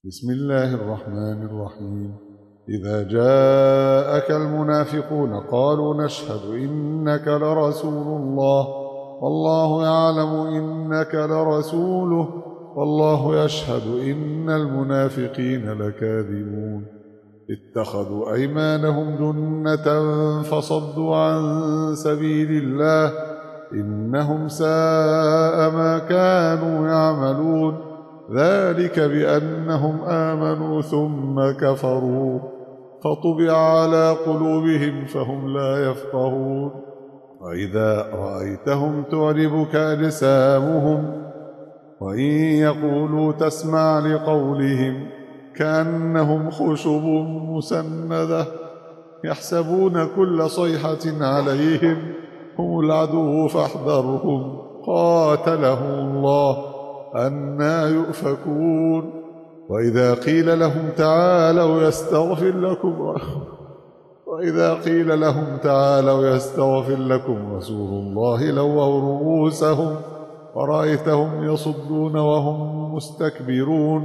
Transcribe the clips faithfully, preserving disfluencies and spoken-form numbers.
بسم الله الرحمن الرحيم. إذا جاءك المنافقون قالوا نشهد إنك لرسول الله والله يعلم إنك لرسوله والله يشهد إن المنافقين لكاذبون. اتخذوا أيمانهم جنة فصدوا عن سبيل الله إنهم ساء ما كانوا يعملون. ذلك بأنهم آمنوا ثم كفروا فطبع على قلوبهم فهم لا يفقهون. وإذا رأيتهم تعجبك أجسامهم وإن يقولوا تسمع لقولهم كأنهم خشب مسندة يحسبون كل صيحة عليهم هم العدو فاحذرهم قاتلهم الله أنى يؤفكون. وإذا قيل لهم تعالوا يستغفر لكم وإذا قيل لهم تعالوا يستغفر لكم رسول الله لووا رؤوسهم ورأيتهم يصدون وهم مستكبرون.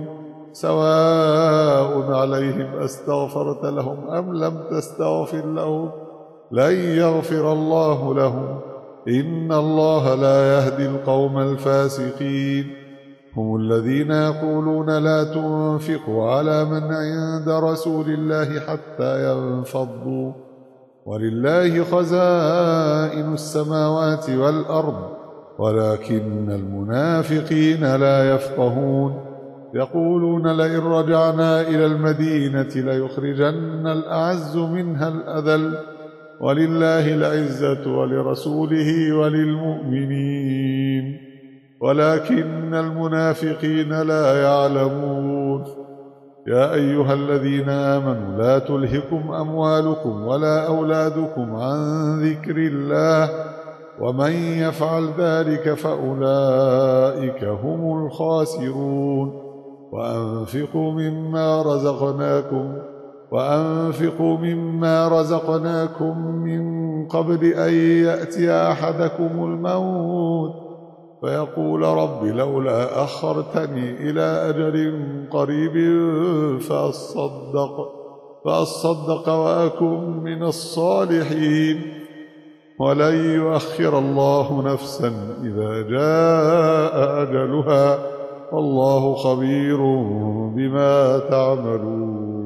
سواء عليهم أستغفرت لهم أم لم تستغفر لهم لن يغفر الله لهم إن الله لا يهدي القوم الفاسقين. هم الذين يقولون لا تنفقوا على من عند رسول الله حتى ينفضوا ولله خزائن السماوات والأرض ولكن المنافقين لا يفقهون. يقولون لئن رجعنا إلى المدينة ليخرجن الأعز منها الأذل ولله العزة ولرسوله وللمؤمنين ولكن المنافقين لا يعلمون. يا أيها الذين آمنوا لا تلهكم أموالكم ولا أولادكم عن ذكر الله ومن يفعل ذلك فأولئك هم الخاسرون. وأنفقوا مما رزقناكم وأنفقوا مما رزقناكم من قبل أن يأتي أحدكم الموت فيقول رب لولا أخرتني إلى أجل قريب فأصدق, فأصدق وأكن من الصالحين ولن يؤخر الله نفسا إذا جاء أجلها والله خبير بما تعملون.